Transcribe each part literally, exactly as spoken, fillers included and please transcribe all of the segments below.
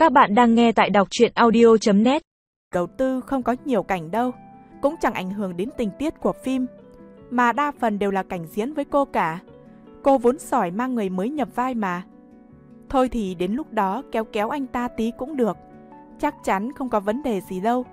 Các bạn đang nghe tại đọc truyện audio chấm net. Đầu tư không có nhiều cảnh đâu, cũng chẳng ảnh hưởng đến tình tiết của phim, mà đa phần đều là cảnh diễn với cô cả. Cô vốn giỏi mang người mới nhập vai mà. Thôi thì đến lúc đó kéo kéo anh ta tí cũng được, chắc chắn không có vấn đề gì đâu.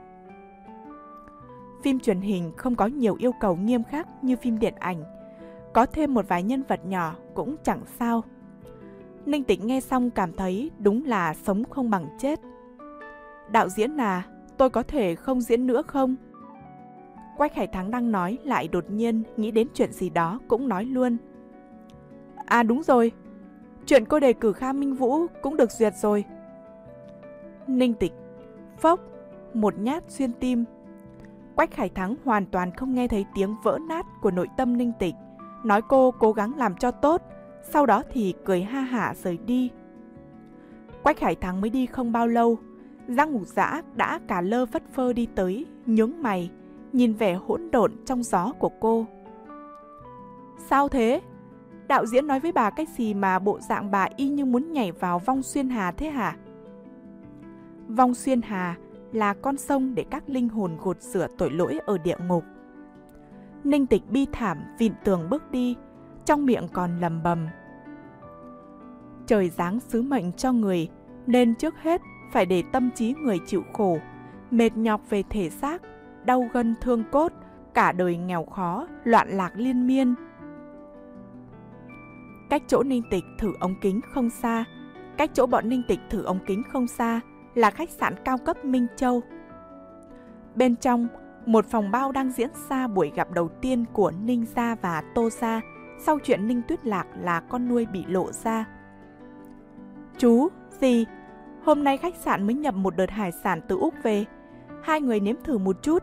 Phim truyền hình không có nhiều yêu cầu nghiêm khắc như phim điện ảnh, có thêm một vài nhân vật nhỏ cũng chẳng sao. Ninh Tịch nghe xong cảm thấy đúng là sống không bằng chết. Đạo diễn à, tôi có thể không diễn nữa không? Quách Hải Thắng đang nói lại đột nhiên nghĩ đến chuyện gì đó cũng nói luôn. À đúng rồi, chuyện cô đề cử Kha Minh Vũ cũng được duyệt rồi. Ninh Tịch phốc, một nhát xuyên tim. Quách Hải Thắng hoàn toàn không nghe thấy tiếng vỡ nát của nội tâm Ninh Tịch, nói cô cố gắng làm cho tốt, sau đó thì cười ha hả rời đi. Quách Hải Thắng mới đi không bao lâu, Giang Ngục Dã đã cả lơ phất phơ đi tới, nhướng mày, nhìn vẻ hỗn độn trong gió của cô. Sao thế? Đạo diễn nói với bà cái gì mà bộ dạng bà y như muốn nhảy vào vong xuyên hà thế hả? Vong xuyên hà là con sông để các linh hồn gột rửa tội lỗi ở địa ngục. Ninh Tịch bi thảm vịn tường bước đi, trong miệng còn lầm bầm. Trời giáng sứ mệnh cho người, nên trước hết phải để tâm trí người chịu khổ, mệt nhọc về thể xác, đau gân thương cốt, cả đời nghèo khó, loạn lạc liên miên. Cách chỗ Ninh Tịch thử ống kính không xa, cách chỗ bọn Ninh Tịch thử ống kính không xa là khách sạn cao cấp Minh Châu. Bên trong, một phòng bao đang diễn ra buổi gặp đầu tiên của Ninh Gia và Tô Gia sau chuyện Ninh Tuyết Lạc là con nuôi bị lộ ra. Chú, dì, hôm nay khách sạn mới nhập một đợt hải sản từ Úc về, hai người nếm thử một chút.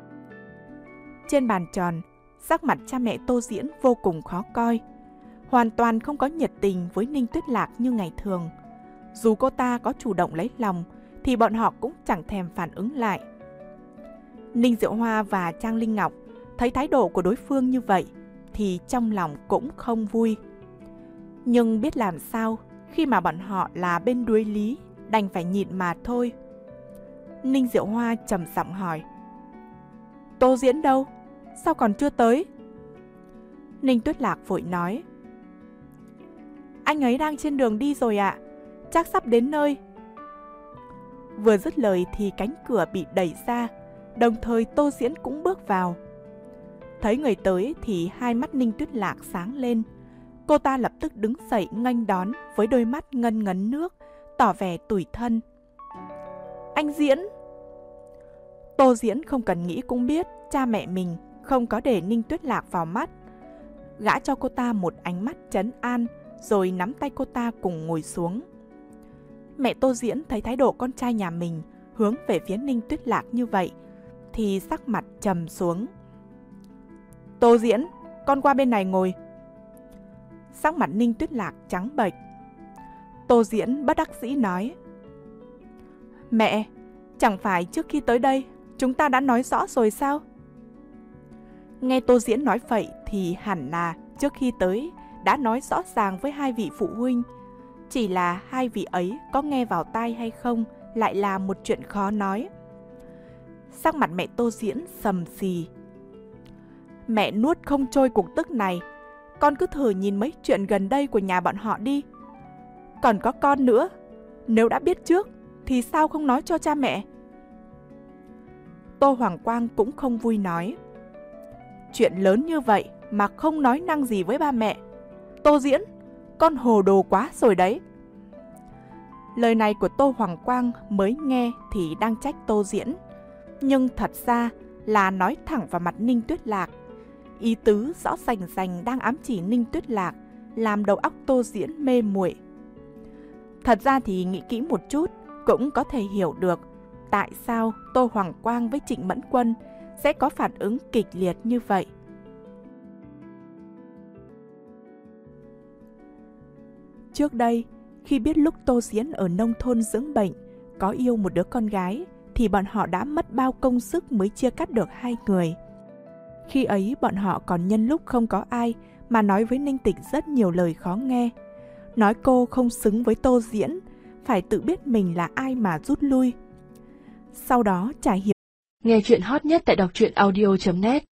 Trên bàn tròn, sắc mặt cha mẹ Tô Diễn vô cùng khó coi, hoàn toàn không có nhiệt tình với Ninh Tuyết Lạc như ngày thường. Dù cô ta có chủ động lấy lòng, thì bọn họ cũng chẳng thèm phản ứng lại. Ninh Diệu Hoa và Trang Linh Ngọc thấy thái độ của đối phương như vậy, thì trong lòng cũng không vui. Nhưng biết làm sao khi mà bọn họ là bên đuối lý, đành phải nhịn mà thôi. Ninh Diệu Hoa trầm giọng hỏi. Tô Diễn đâu? Sao còn chưa tới? Ninh Tuyết Lạc vội nói. Anh ấy đang trên đường đi rồi ạ, chắc sắp đến nơi. Vừa dứt lời thì cánh cửa bị đẩy ra, đồng thời Tô Diễn cũng bước vào. Thấy người tới thì hai mắt Ninh Tuyết Lạc sáng lên. Cô ta lập tức đứng dậy nghênh đón với đôi mắt ngân ngấn nước, tỏ vẻ tủi thân. Anh Diễn! Tô Diễn không cần nghĩ cũng biết cha mẹ mình không có để Ninh Tuyết Lạc vào mắt. Gã cho cô ta một ánh mắt trấn an, rồi nắm tay cô ta cùng ngồi xuống. Mẹ Tô Diễn thấy thái độ con trai nhà mình hướng về phía Ninh Tuyết Lạc như vậy, thì sắc mặt trầm xuống. Tô Diễn, con qua bên này ngồi. Sắc mặt Ninh Tuyết Lạc trắng bệch. Tô Diễn bất đắc dĩ nói. Mẹ, chẳng phải trước khi tới đây chúng ta đã nói rõ rồi sao? Nghe Tô Diễn nói vậy thì hẳn là trước khi tới đã nói rõ ràng với hai vị phụ huynh. Chỉ là hai vị ấy có nghe vào tai hay không lại là một chuyện khó nói. Sắc mặt mẹ Tô Diễn sầm xì. Mẹ nuốt không trôi cục tức này, con cứ thử nhìn mấy chuyện gần đây của nhà bọn họ đi. Còn có con nữa, nếu đã biết trước thì sao không nói cho cha mẹ? Tô Hoàng Quang cũng không vui nói. Chuyện lớn như vậy mà không nói năng gì với ba mẹ. Tô Diễn, con hồ đồ quá rồi đấy. Lời này của Tô Hoàng Quang mới nghe thì đang trách Tô Diễn, nhưng thật ra là nói thẳng vào mặt Ninh Tuyết Lạc. Ý tứ rõ rành rành đang ám chỉ Ninh Tuyết Lạc, làm đầu óc Tô Diễn mê muội. Thật ra thì nghĩ kỹ một chút cũng có thể hiểu được tại sao Tô Hoàng Quang với Trịnh Mẫn Quân sẽ có phản ứng kịch liệt như vậy. Trước đây, khi biết lúc Tô Diễn ở nông thôn dưỡng bệnh, có yêu một đứa con gái, thì bọn họ đã mất bao công sức mới chia cắt được hai người. Khi ấy bọn họ còn nhân lúc không có ai mà nói với Ninh Tịch rất nhiều lời khó nghe. Nói cô không xứng với Tô Diễn, phải tự biết mình là ai mà rút lui. Sau đó trải hiểu. Nghe chuyện hot nhất tại đọc truyện audio chấm net